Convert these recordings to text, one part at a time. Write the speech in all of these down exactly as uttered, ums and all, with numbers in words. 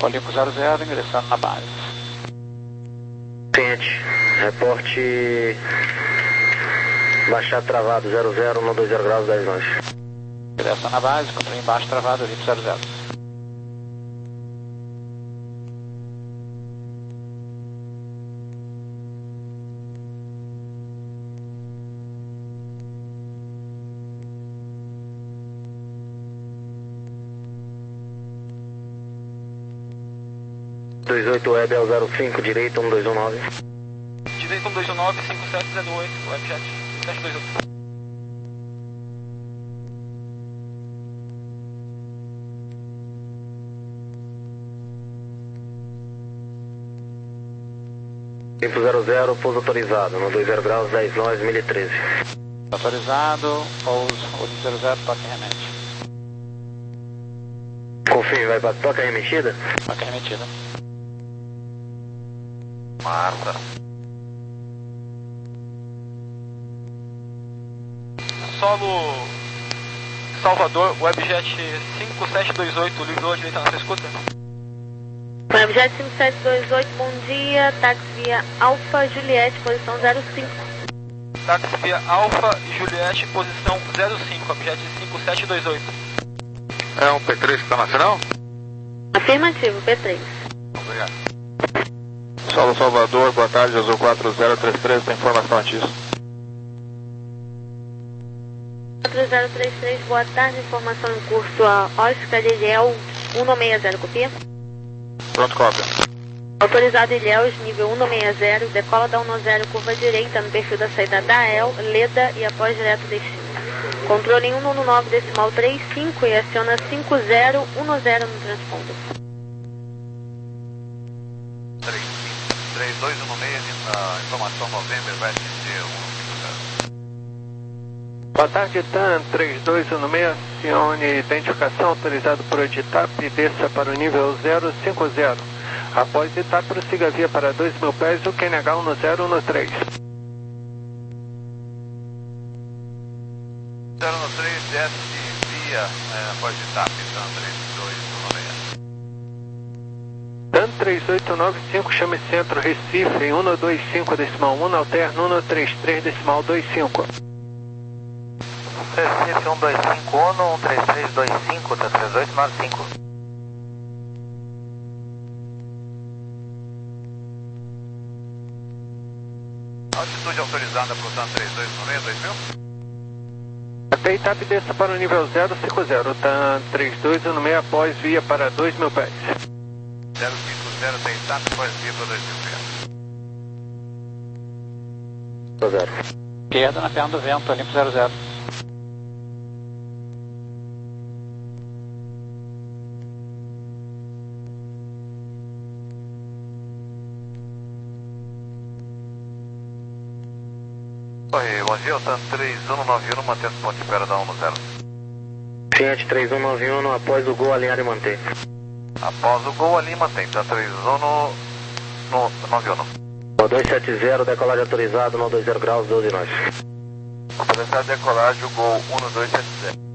Olimpo zero zero, ingressando na base. Cliente, reporte baixado travado, zero zero, um dois zero graus, dez nove. Ingressa na base, controle embaixo travado, Olimpo zero zero. dois oito web ao zero cinco, direito um dois um nove. Direito um dois um nove, cinco sete zero oito, webjet sete dois oito. Limpo zero zero, pouso autorizado, no dois zero graus, dez nove, mil e treze. Autorizado, pouso, Olimpo zero zero, toque e remete. Confirme, vai para toca remetida? Toque remetida. Marta. Solo Salvador, webjet cinco sete dois oito, livrou a direita na sua escuta? Webjet cinco sete dois oito, bom dia, táxi via Alfa Juliette, posição zero cinco. Táxi via Alfa Juliette, posição zero cinco, webjet cinco sete dois oito. É um P três que está na final? Afirmativo, P três. Obrigado. Solo Salvador, boa tarde, Azul quatro zero três três, tem informação antes. quatro zero três três, boa tarde, informação em curso a Oscar Ilhéus cento e sessenta, copia? Pronto, cópia. Autorizado Ilhéus, nível cento e sessenta, decola da cento, curva direita no perfil da saída da E L, Leda e após direto destino. Controle em cento e nove decimal trinta e cinco e aciona cinco zero um zero no transponder. três dois um seis, a informação November, vai atender um cinco zero. Boa tarde, TAM três dois um seis, acione identificação autorizado por Editap e desça para o nível zero cinco zero. Após Editap, prossiga a via para dois mil pés, o Q N H um zero um três. zero um três, desce via é, após Editap, TAM três dois um seis. TAM três oito nove cinco, chame centro Recife em cento e vinte e cinco decimal um, alterno cento e trinta e três decimal vinte e cinco. Recife cento e vinte e cinco, ONU cento e trinta e três vinte e cinco, tá três oito nove cinco. Altitude autorizada para o TAM três dois um seis, dois mil? Até Itap desça para o nível zero cinco zero, TAM três dois um seis após via para dois mil pés. zero cinco zero, tem Itap, após via para dois mil pés. zero. Esquerda na perna do vento, Olimpo zero zero. Oi, bom dia, o TAM três um nove um, mantendo ponto de espera da um zero. Fiat três um nove um, após o gol, alinhar e manter. Após o gol ali, mantém, TAM três um nove um. dois sete zero, decolagem autorizado, no dois zero graus, doze nove. Autorizado de decolagem, o gol um dois sete zero.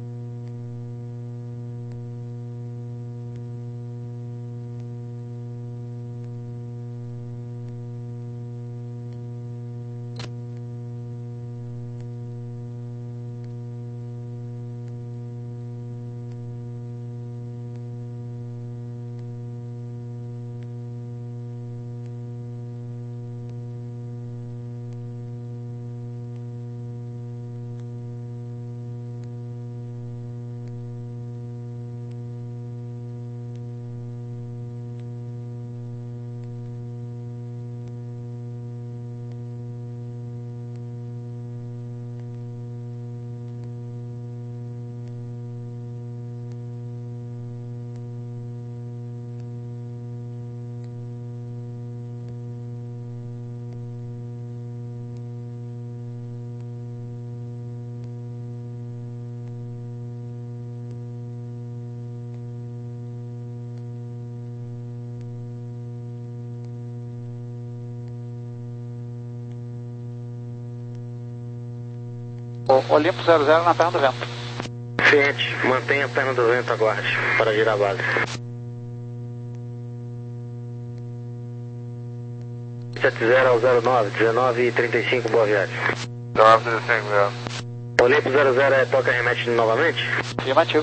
Olimpo zero zero na perna do vento. Fiat, mantenha a perna do vento, aguarde, para girar a base. sete zero ao zero nove, dezenove e trinta e cinco, boa viagem. dezenove e trinta e cinco, mesmo. Olhei pro zero zero, é, toca remete novamente? Afirmativo.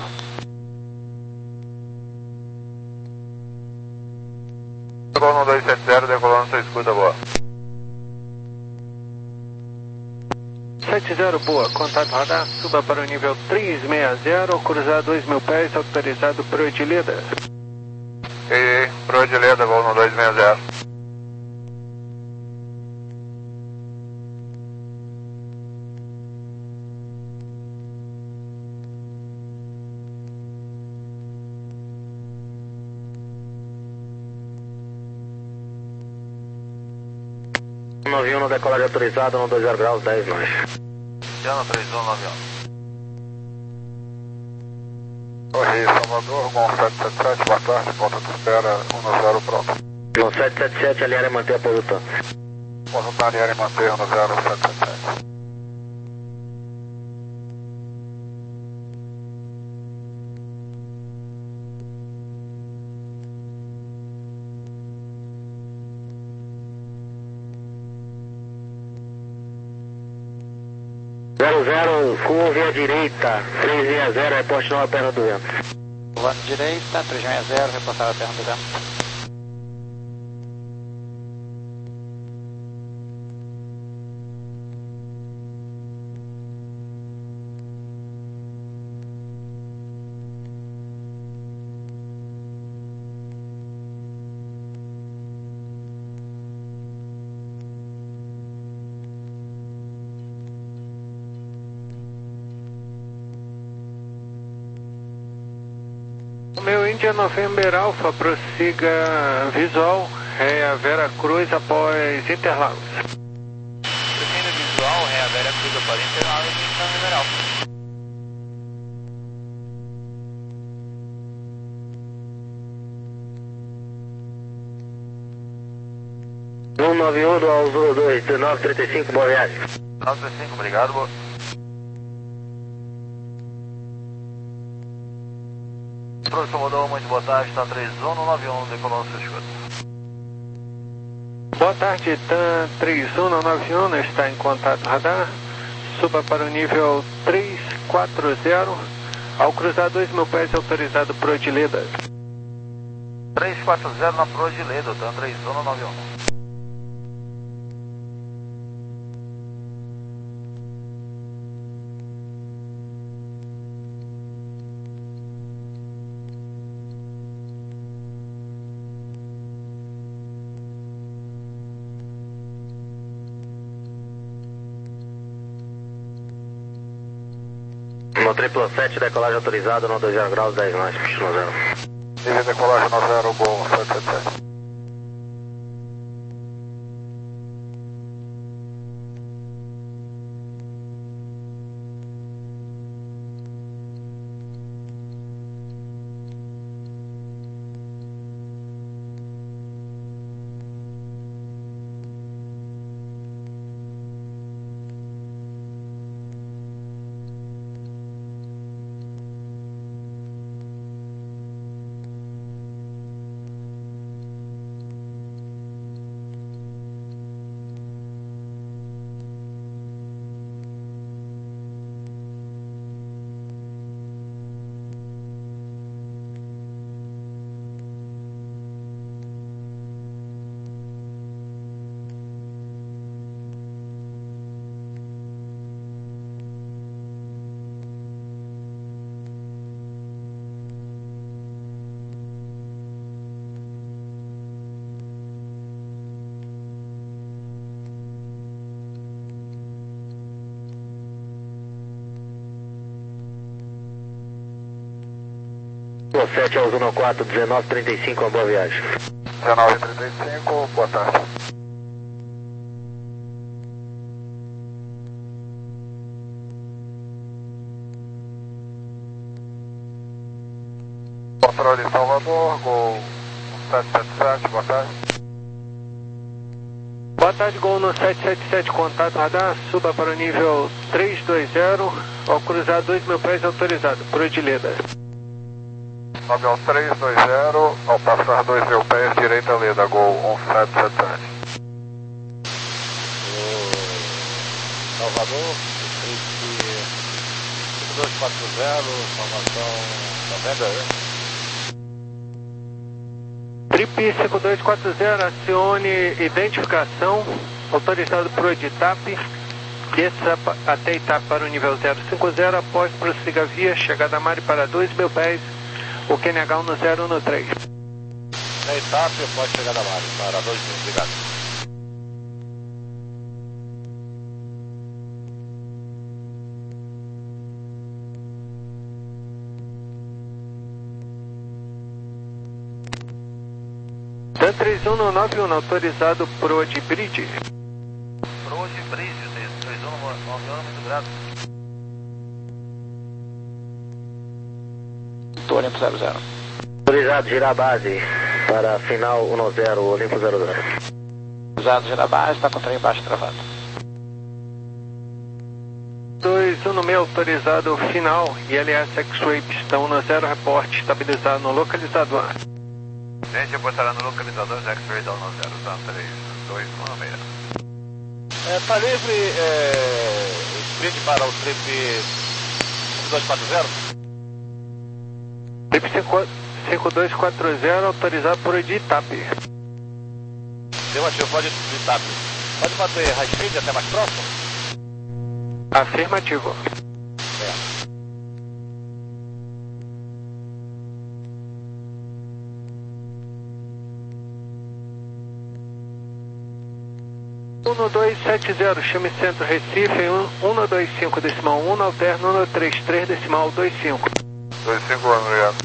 Decolou no dois sete zero, decolou no sua escuta, boa. sete zero, boa. Contato radar, suba para o nível três seis zero, cruzar dois mil pés, autorizado por Odileda. E aí, pro Odileda, voo no dois seis zero. nove um no decolagem autorizado, no dois zero graus, dez nós. Piano três um nove um. Oi, Salvador, com sete sete sete, boa tarde, ponta de espera, um zero pronto. No sete sete sete, alinhar e manter a posição. Posição alinhar e manter, um zero sete sete sete. zero zero, curva à direita, três seis zero, reporte nova perna do vento. Curva direita, três seis zero, reportar a perna do vento. Meu India November Alpha, prossiga visual, é a Vera Cruz após Interlagos. Prossiga visual, é a Vera Cruz após Interlagos e India November Alpha. um nove um do Azul dois, dezenove trinta e cinco, boa viagem. dezenove trinta e cinco, obrigado, boa. Professor Modão, muito boa tarde, está três um no nove um, decolou no seu escudo. Boa tarde, TAM três um no nove um, está em contato radar, suba para o nível três quatro zero, ao cruzar dois mil pés autorizado por Odileda. três quatro zero na Pro Odileda, TAM três um no nove um. No triplo sete, decolagem autorizado, no dois zero graus, dez nós, puxa no zero. Nível de decolagem no zero, bom, sete sete sete. sete ao Zuno quatro, dezenove trinta e cinco, uma boa viagem. dezenove trinta e cinco, boa tarde. Controle Salvador, Gol sete sete sete, boa tarde. Boa tarde, Gol no sete sete sete, contato radar, suba para o nível três dois zero, ao cruzar dois mil pés autorizado, por Odileda. nove um três dois zero, ao passar dois mil pés, direita Leda, Gol um sete sete sete. Salvador, cinco dois quatro zero, informação noventa, né? Trip cinco dois quatro zero, acione identificação, autorizado por Editap, desça até Itap para o nível zero cinco zero, após prossiga via, chegada a Mari para dois mil pés, o Q N H um no zero no três. Na Itap, após chegada a Mari para dois mil, obrigado. Dan três um no nove um, autorizado por Odbridge. Prod Bridge, três um nove um, muito grato. Olimpo zero zero. Autorizado, girar a base para final um zero, Olimpo zero zero. Autorizado, girar a base, está com o trem embaixo travado. dois um no meio, autorizado final, I L S X-Ray, pistão no zero, reporte, estabilizado no localizador. Gente, eu botará no localizador X-Ray da um zero, tá? três dois um seis. É, tá livre, é, sprint para o trip cinco dois quatro zero? Trip cinco dois quatro zero, autorizado por Editap. Deu ativo, pode Itap. Pode bater high speed até mais próximo? Afirmativo. É. um dois sete zero, chame centro Recife, um dois cinco decimal um, alterno um três três decimal dois cinco. dois cinco, obrigado.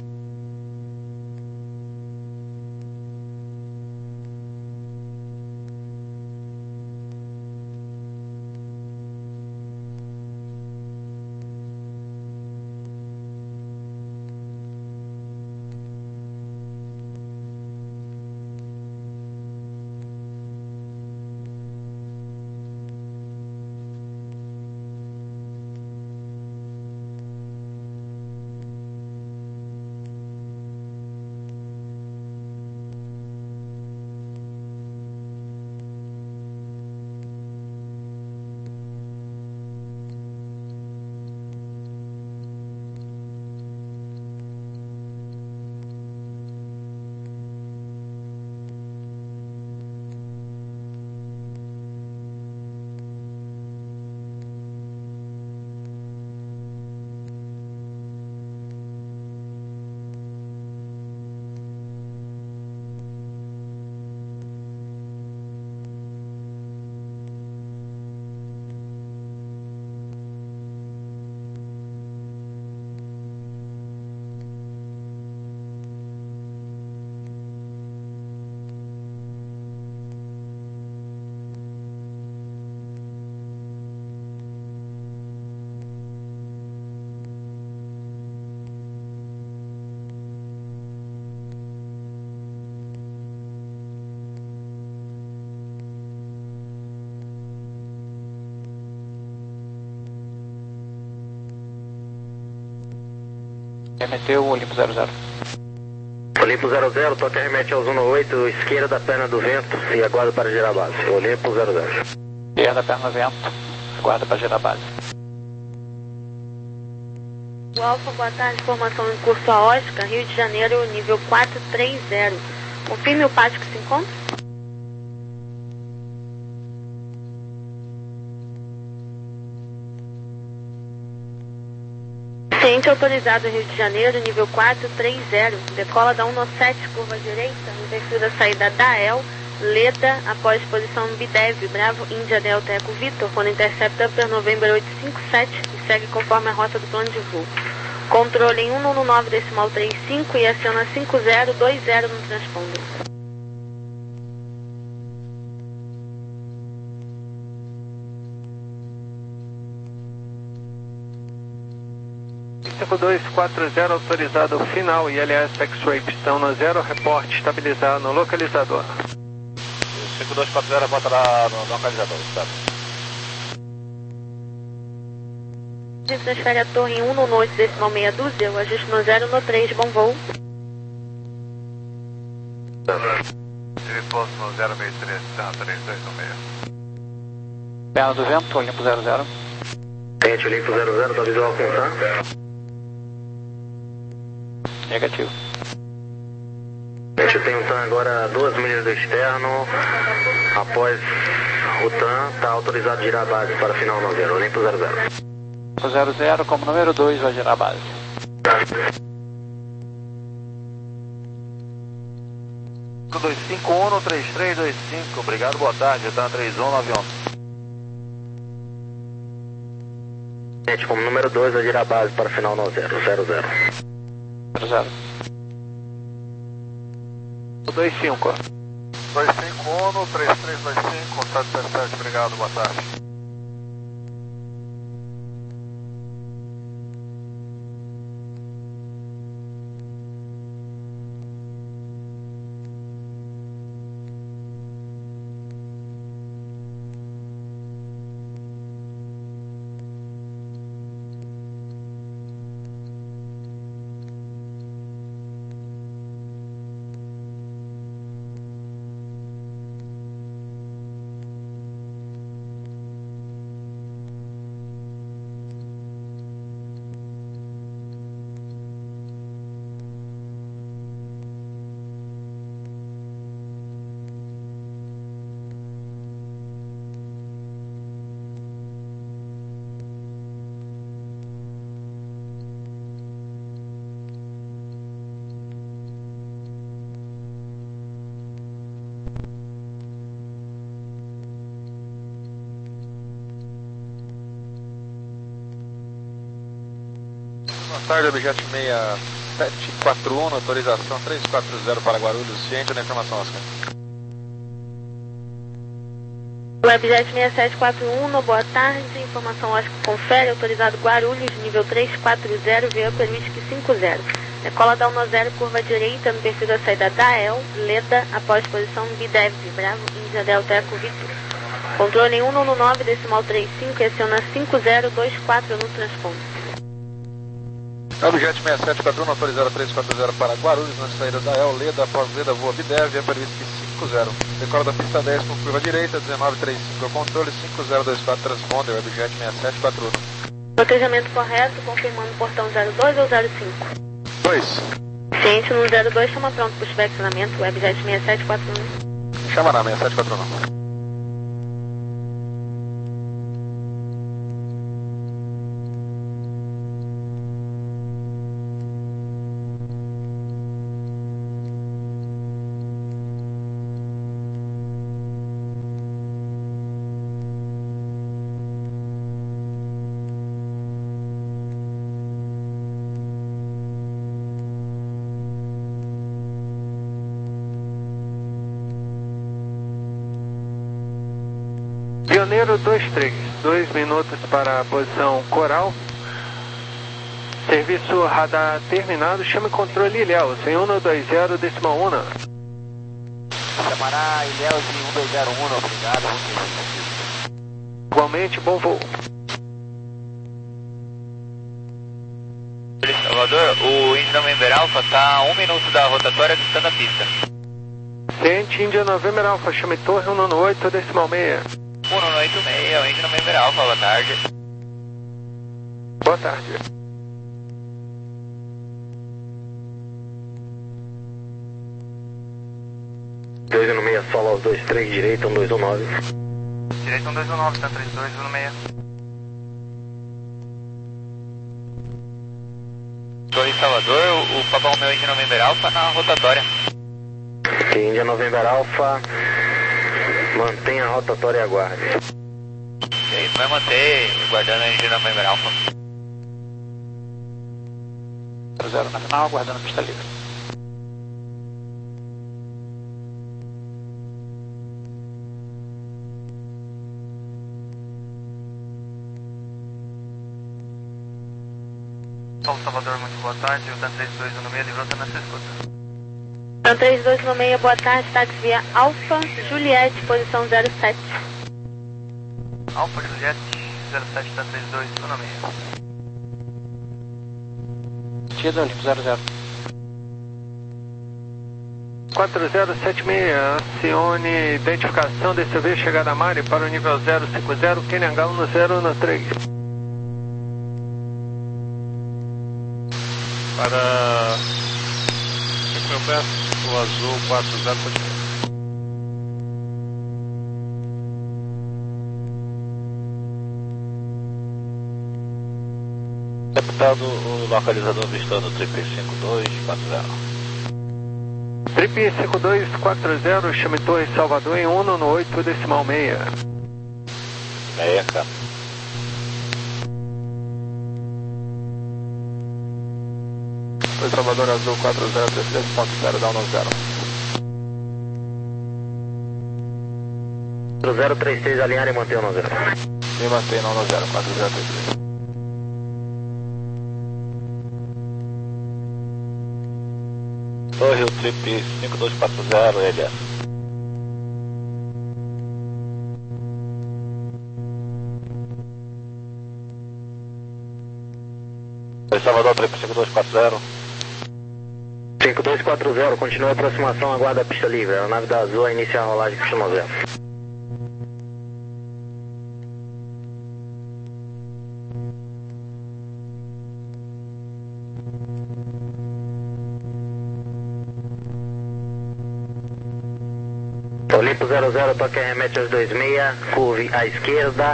Remeteu o Olimpo zero zero. Olimpo zero zero, toque remete aos um oito, esquerda da perna do vento e aguarda para girar a base. Olimpo zero zero. Esquerda, perna vento, aguarda para girar a base. O Alfa, boa tarde, formação em curso a Oscar, Rio de Janeiro, nível quatro três zero. Confirme o pátio que se encontra? Ciente autorizado Rio de Janeiro, nível quatro três zero. Decola da um sete, curva direita, no perfil da saída da E L, Leda, após posição Bidev, Bravo, Índia, Delta, Eco, Vitor, quando intercepta para November oito cinco sete e segue conforme a rota do plano de voo. Controle em um nove decimal trinta e cinco e aciona cinco zero dois zero no transponder. cinco dois quatro zero, autorizado final, I L S X-Ray, pistão no zero, reporte, estabilizado no localizador. cinco dois quatro zero, bota lá no localizador, tá? Transfere a torre em um oito decimal meia dúzia, o ajuste no zero no três, bom voo. Tive posto no zero seis três, três dois um seis. Perna do vento, Olimpo zero zero. Tente Olimpo zero zero, tá visual com tá? Negativo. A gente tem um TAM agora a duas milhas do externo. Após o TAM, está autorizado a girar a base para final nove zero, Olimpo zero zero. zero zero, como número dois, vai girar a base. dois cinco um, três três dois cinco, obrigado, boa tarde, TAM três um nove um. Gente, como número dois, vai girar a base para final nove zero, zero zero. zero zero. dois cinco. dois cinco um, três três dois cinco, sete sete sete, obrigado, boa tarde. Boa tarde, objeto seis sete quatro um, autorização três quatro zero para Guarulhos, ciente da informação, Oscar. Webjet seis sete quatro um, boa tarde, informação Oscar confere, autorizado Guarulhos, nível três quatro zero, veículo Whisky cinco zero. Decola da um zero, curva direita, no perfil da saída da E L, Leda, após posição B D E V, Bravo, Índia Delta Eco Victor. Controle um um nove, decimal três cinco, e aciona cinco zero dois quatro no transponde. Objeto seis sete quatro um, autorizado três quatro zero para Guarulhos, na saída da E L, Leda, após Leda, voa B D E V, Viapar Whisky cinco zero. Decola da pista dez com curva direita, dezenove trinta e cinco, controle cinco zero dois quatro, transponder, objeto seis sete quatro um. Protejamento correto, confirmando portão zero dois ou zero cinco? dois. Ciente no zero dois, chama pronto para o supervisionamento, Webjet seis sete quatro um. Chama na seis sete quatro um. Pioneiro dois três, dois minutos para a posição coral. Serviço radar terminado, chame controle Ilhéus, em um dois zero, decimal um. Chamará Ilhéus em um dois zero um, obrigado. Igualmente, bom voo. Salvador, o Índia November Alpha está a um minuto da rotatória distante da pista. Ciente, Índia November Alpha, chame torre um nove oito, decimal seis. um nove oito seis, o Índia November Alpha, boa tarde. Boa tarde. dois um seis, solo aos dois três, direita, um dois um nove. Direito um dois um nove, tá trinta e dois um seis. Torre Salvador, o Papa Romeo Índia November Alpha na rotatória. Índia November Alpha, mantenha a rotatória e aguarde. Ok, vai manter guardando a Índia November Alpha. zero zero na final, aguardando a pista livre. Paulo Salvador, muito boa tarde, o TAM três dois um seis, livrou, tá na sua escuta. TAM três dois um seis, boa tarde, táxi via Alfa, Juliette, posição zero sete. Alfa Juliette, zero sete, TAM três dois um seis. Tida, Olimpo zero zero. quatro zero sete seis, acione identificação, D C V, chegada a Mari para o nível zero cinco zero, K N H um zero um três. Para cinco mil pés, o azul quatro zero sete seis. Deputado, o localizador avistando o trip cinco dois quatro zero. Trip cinco dois quatro zero, chame Torre Salvador em um no oito decimal meia. Meia, cara. Foi Salvador Azul quatro zero três três ponto zero, down no zero. quatro zero três três, alinhar e manter o no zero. E mantém não no zero, quatro zero três três. Torre, o trip cinco dois quatro zero, L S. Foi Salvador, trip cinco dois quatro zero. cinco dois quatro zero, continua a aproximação, aguarda a pista livre. A nave da Azul a iniciar a rolagem pista no zero. Olimpo zero zero, toque remete aos dois seis, curve à esquerda.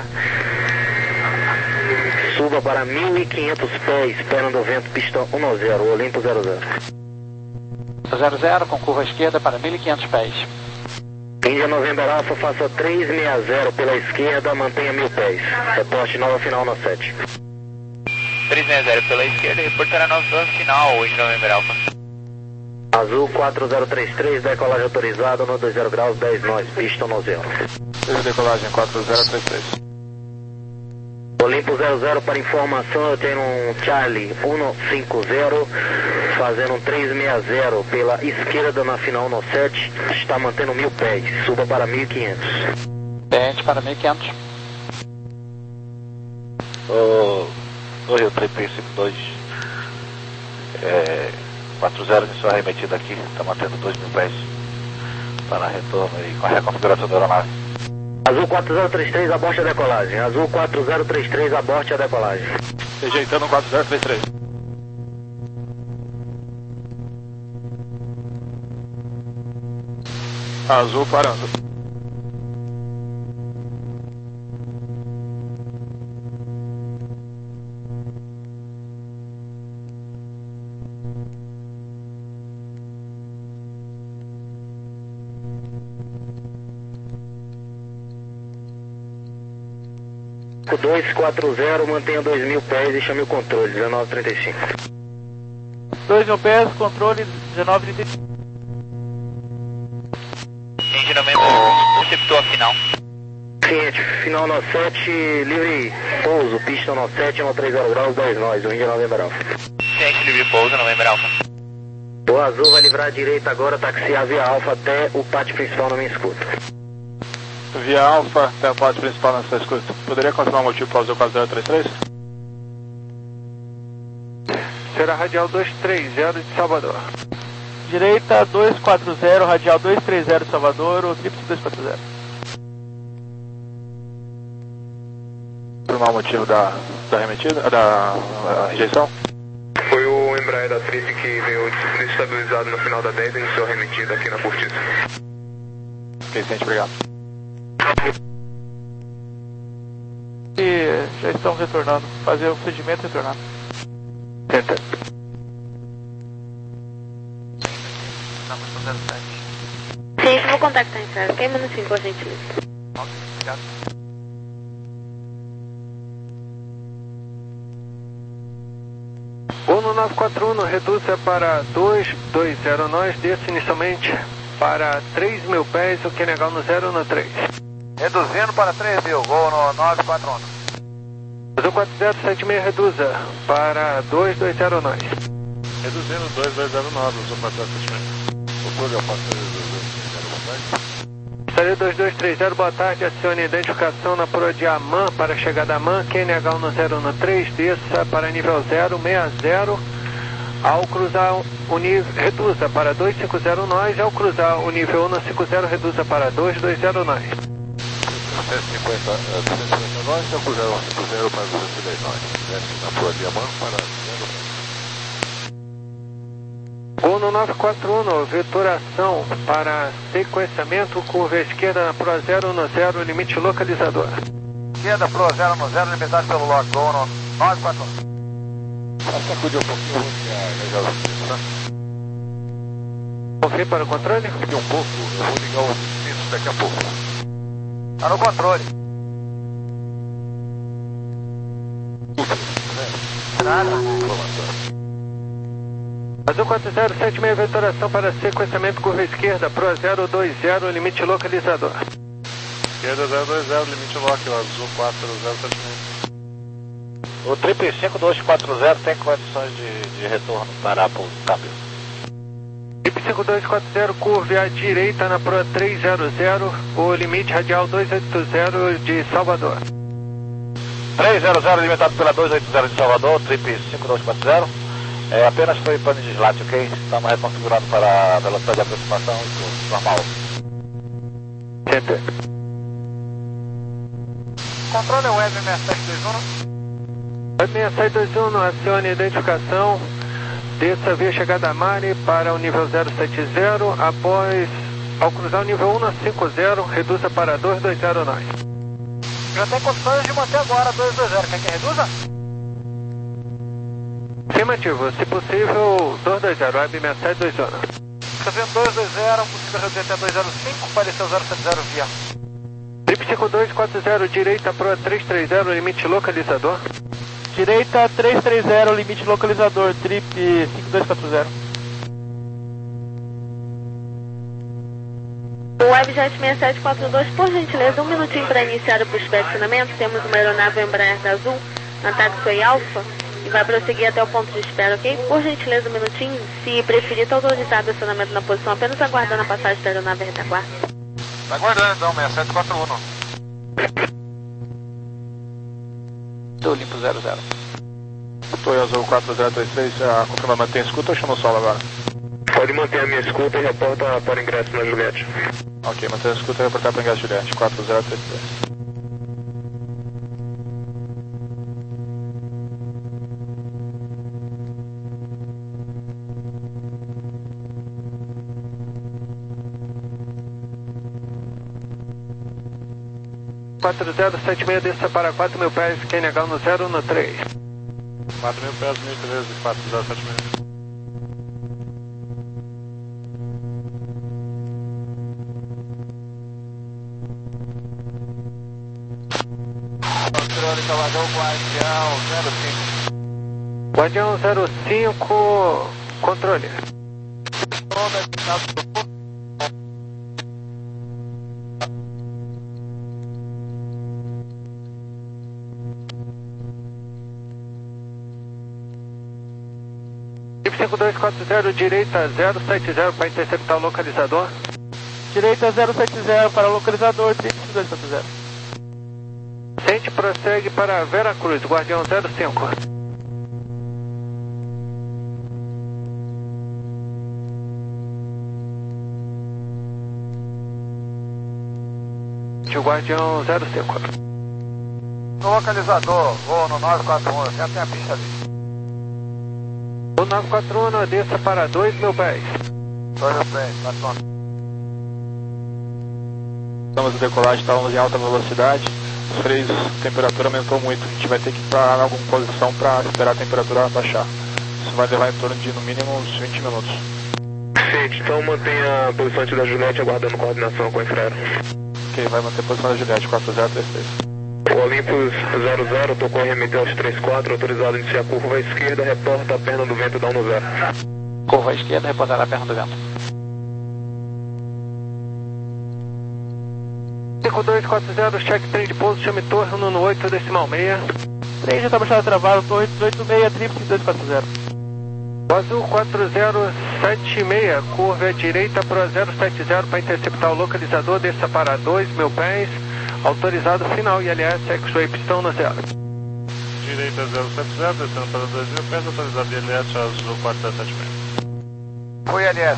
Suba para mil e quinhentos pés, esperando o vento, pista um zero, Olimpo zero zero. zero zero, com curva à esquerda para mil e quinhentos pés. Índia November Alpha, faça três seis zero pela esquerda, mantenha mil pés. Reporte nova final no sete. três seis zero pela esquerda, reportará nova final, Índia November Alpha. Azul quatro zero três três, decolagem autorizada no dois zero graus, dez nós, pista no zero. Decolagem quatro zero três três. Olimpo zero zero, para informação, eu tenho um Charlie um cinco zero, fazendo um três seis zero pela esquerda na final no sete, está mantendo mil pés, suba para mil e quinhentos. Pente para mil e quinhentos. O Torre, o trip cinco dois é, quatro zero, iniciou a arremetida aqui, está mantendo dois mil pés. Está na retorno e com a reconfiguração da aeronave. Azul quatro zero três três, aborte a decolagem. Azul quatro zero três três, aborte a decolagem. Rejeitando quatro zero três três. Azul parando. dois quatro zero, mantenha dois mil pés e chame o controle, dezenove trinta e cinco. dois mil pés, controle dezenove trinta e cinco. Índia November um, receptou a final. Cliente, final no sete, livre pouso, pista no sete, no três zero graus, dez nós, o Índia November Alpha. Cliente livre pouso, November Alpha. O Azul vai livrar a direita agora, taxiar via Alfa até o pátio principal, não me escuta. Via Alfa, até o pátio principal na sua escuta. Poderia confirmar o motivo para o Azul quatro zero três três? Será radial dois três zero de Salvador. Direita dois quatro zero, radial dois três zero de Salvador, o trip dois quatro zero. Confirmar o motivo da, da remetida, da, da rejeição? Foi o Embraer da Trip que veio desestabilizado no final da dez e iniciou a remetida aqui na cortiça. Ok, ciente, obrigado. E já estamos retornando, fazer o procedimento e retornar. Tenta. Sim, vou contactar a inferno. Quem manda cinco, a gente liga. um nove quatro um, reduza para dois dois zero nós, desce inicialmente para três mil pés, o K N H no zero no três. Reduzindo para três mil, gol no nove quatro um. Azul quatro zero sete seis, reduza para dois dois zero nós. Reduzindo dois dois zero nove, Azul quatro zero sete seis. O plug é o passageiro dois dois três zero, Estaria dois dois três zero, boa tarde, acione identificação na proa de Amã para chegada a Amã, K N H no zero no três, desça para nível zero seis zero, Ao cruzar o nível, reduza para dois cinco zero nós, ao cruzar o nível cento e cinquenta, reduza para dois dois zero nós. cento e cinquenta nós, ao cruzar o cento e cinquenta para duzentos e dez nós. Desce na Proa Diamant para zero. Uno nove quatro um, veturação para sequenciamento, curva esquerda na Pro zero um zero, limite localizador. Esquerda, Pro zero um zero, limitado pelo log, Uno nove quatro um. Só sacudir um pouquinho, eu vou ligar o cinto, tá? Confie para o controle? Daqui um pouco, eu vou ligar o cinto daqui a pouco. Tá no controle. Nada. Azul quatro zero sete seis, veturação para sequenciamento, curva esquerda, Pro zero dois zero, limite localizador. Esquerda zero dois zero, limite lock, Azul quatro zero sete seis. O triplo cinco dois quatro zero tem condições de, de retorno para o câmbio. Triplo cinco dois quatro zero, curva à direita na Pro trezentos, o limite radial duzentos e oitenta de Salvador. trezentos, limitado pela duzentos e oitenta de Salvador, triplo cinco dois quatro zero. É, apenas foi pane de slate, ok? Estamos reconfigurando para a velocidade de aproximação e tudo, normal. Enter. Controle web seis sete dois um. Web seis sete dois um, acione a identificação, desça via chegada a Mari para o nível zero sete zero, após, ao cruzar o nível cento e cinquenta, reduza para dois dois zero nós. Já tem condições de manter agora dois dois zero, quer que reduza? Afirmativo, se possível, dois dois zero, web seis sete dois um. Fazendo dois dois zero, possível reduzir até dois zero cinco, pareceu zero sete zero via. Trip cinco dois quatro zero, direita Pro três três zero, limite localizador. Direita três três zero, limite localizador, trip cinco dois quatro zero. O Webjet seis sete quatro dois, por gentileza, um minutinho para iniciar o inspecionamento. Temos uma aeronave Embraer da Azul na Taxiway Alpha e vai prosseguir até o ponto de espera, ok? Por gentileza, um minutinho. Se preferir, está autorizado o acionamento na posição, apenas aguardando a passagem da aeronave retaguarda. Tá aguardando então, seis sete quatro um. Estou limpo zero zero. Toyo Azul quatro zero dois três, a confirma mantém escuta ou chama o solo agora? Pode manter a minha escuta e reporta para ingresso na Juliette. Ok, manter a escuta e reportar para ingresso Juliette, quatro zero três três. quatro zero sete seis, desça para quatro mil pés, Q N H no zero um três. quatro mil pés, mil treze, quatro zero sete seis. Controle Salvador, Guardião zero cinco. Guardião zero cinco, controle. cinco dois quatro zero, direita zero sete zero para interceptar o localizador. Direita zero sete zero para o localizador, trip cinco dois quatro zero. Sente prossegue para Vera Cruz, Guardião zero cinco. De Guardião zero cinco. No localizador, voo no nove quatro um, já tem a pista ali. O nove quatro um, desça para dois mil pés. dois mil pés, quatro um. Estamos em decolagem, estávamos em alta velocidade. Os freios, a temperatura aumentou muito. A gente vai ter que parar em alguma posição para esperar a temperatura baixar. Isso vai levar em torno de no mínimo uns vinte minutos. Gente, então mantenha a posição da Juliette aguardando coordenação com a Infraero. Ok, vai manter a posição da Juliette, quatro zero três três. O Olympus zero zero, tocou remeter aos três quatro, autorizado a iniciar a curva à esquerda, reporta a perna do vento da um zero. Curva à esquerda, reportar a perna do vento. cinco dois quatro zero, check trem de pouso, chame torre um no oito decimal seis. trem já está baixado travado, torre dezoito seis, trip cinco dois quatro zero. O Azul quatro zero sete seis, curva à direita Pro zero sete zero para interceptar o localizador, desça para dois mil pés, autorizado final I L S, X-Ray pistão no zero. direita zero sete zero, descendo para dois mil pés, atualizado I L S azul quatro sete seis. Fui L S.